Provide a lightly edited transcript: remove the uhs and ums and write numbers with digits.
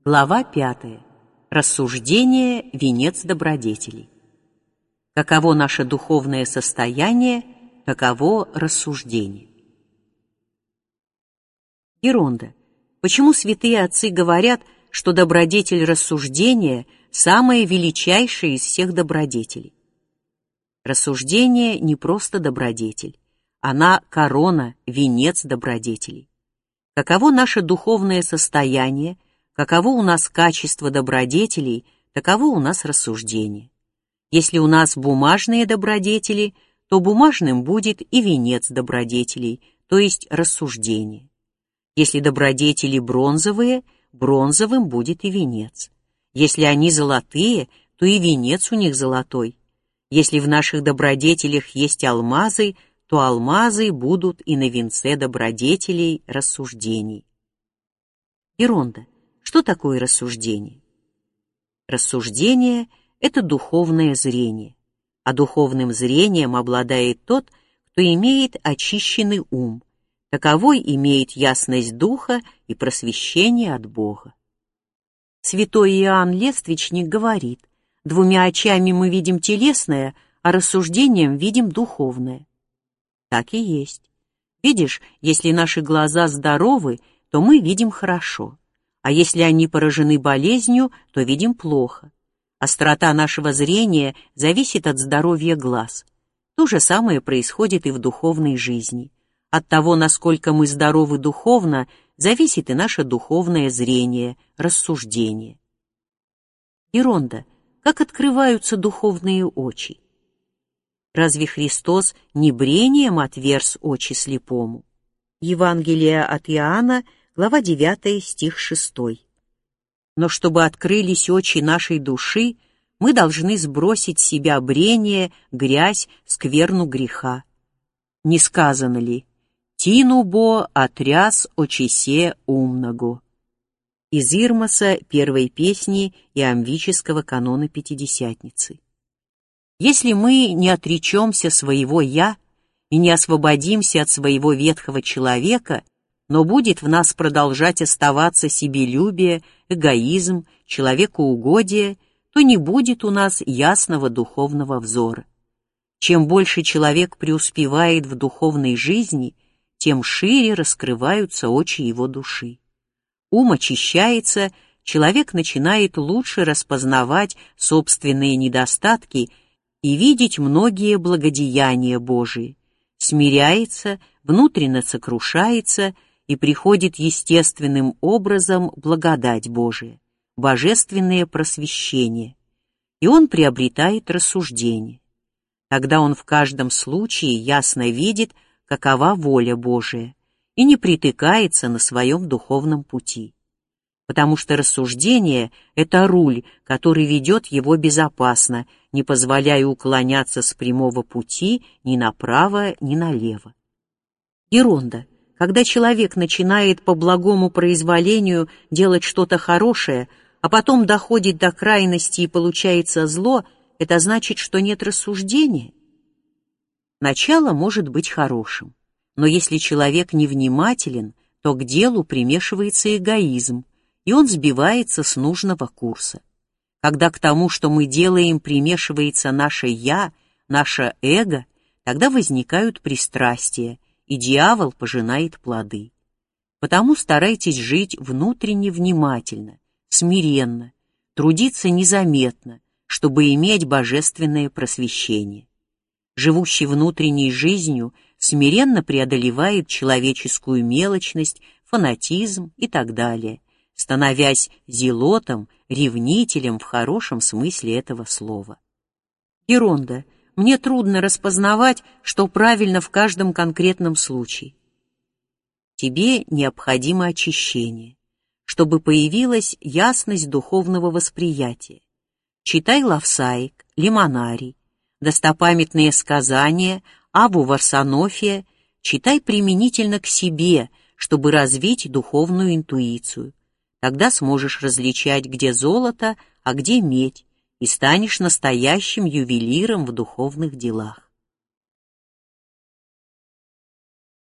Глава 5. Рассуждение – венец добродетелей. Каково наше духовное состояние, таково рассуждение. Геронда. Почему святые отцы говорят, что добродетель рассуждения – самая величайшая из всех добродетелей? Рассуждение не просто добродетель, она корона, венец добродетелей. Каково наше духовное состояние, каково у нас качество добродетелей, таково у нас рассуждение. Если у нас бумажные добродетели, то бумажным будет и венец добродетелей, то есть рассуждение. Если добродетели бронзовые, бронзовым будет и венец. Если они золотые, то и венец у них золотой. Если в наших добродетелях есть алмазы, то алмазы будут и на венце добродетелей рассуждений. Геронда. Что такое рассуждение? Рассуждение – это духовное зрение, а духовным зрением обладает тот, кто имеет очищенный ум, таковой имеет ясность духа и просвещение от Бога. Святой Иоанн Лествичник говорит: двумя очами мы видим телесное, а рассуждением видим духовное. Так и есть. Видишь, если наши глаза здоровы, то мы видим хорошо. А если они поражены болезнью, то видим плохо. Острота нашего зрения зависит от здоровья глаз. То же самое происходит и в духовной жизни. От того, насколько мы здоровы духовно, зависит и наше духовное зрение, рассуждение. Геронда. Как открываются духовные очи? Разве Христос не брением отверз очи слепому? Евангелие от Иоанна, глава 9, стих 6. Но чтобы открылись очи нашей души, мы должны сбросить с себя брение, грязь, скверну греха. Не сказано ли: «Тину бо отряс очисе умного»? Из Ирмоса первой песни иамвического канона Пятидесятницы. Если мы не отречемся своего «я» и не освободимся от своего ветхого человека, но будет в нас продолжать оставаться себелюбие, эгоизм, человекоугодие, то не будет у нас ясного духовного взора. Чем больше человек преуспевает в духовной жизни, тем шире раскрываются очи его души. Ум очищается, человек начинает лучше распознавать собственные недостатки и видеть многие благодеяния Божии, смиряется, внутренне сокрушается, и приходит естественным образом благодать Божия, божественное просвещение, и он приобретает рассуждение. Тогда он в каждом случае ясно видит, какова воля Божия, и не притыкается на своем духовном пути. Потому что рассуждение — это руль, который ведет его безопасно, не позволяя уклоняться с прямого пути ни направо, ни налево. Геронда. Когда человек начинает по благому произволению делать что-то хорошее, а потом доходит до крайности и получается зло, это значит, что нет рассуждения? Начало может быть хорошим, но если человек невнимателен, то к делу примешивается эгоизм, и он сбивается с нужного курса. Когда к тому, что мы делаем, примешивается наше «я», наше эго, тогда возникают пристрастия, и дьявол пожинает плоды. Потому старайтесь жить внутренне внимательно, смиренно, трудиться незаметно, чтобы иметь божественное просвещение. Живущий внутренней жизнью смиренно преодолевает человеческую мелочность, фанатизм и так далее, становясь зелотом, ревнителем в хорошем смысле этого слова. Геронда. Мне трудно распознавать, что правильно в каждом конкретном случае. Тебе необходимо очищение, чтобы появилась ясность духовного восприятия. Читай Лавсаик, Лимонарий, достопамятные сказания, Абу Варсонофия, читай применительно к себе, чтобы развить духовную интуицию. Тогда сможешь различать, где золото, а где медь, и станешь настоящим ювелиром в духовных делах.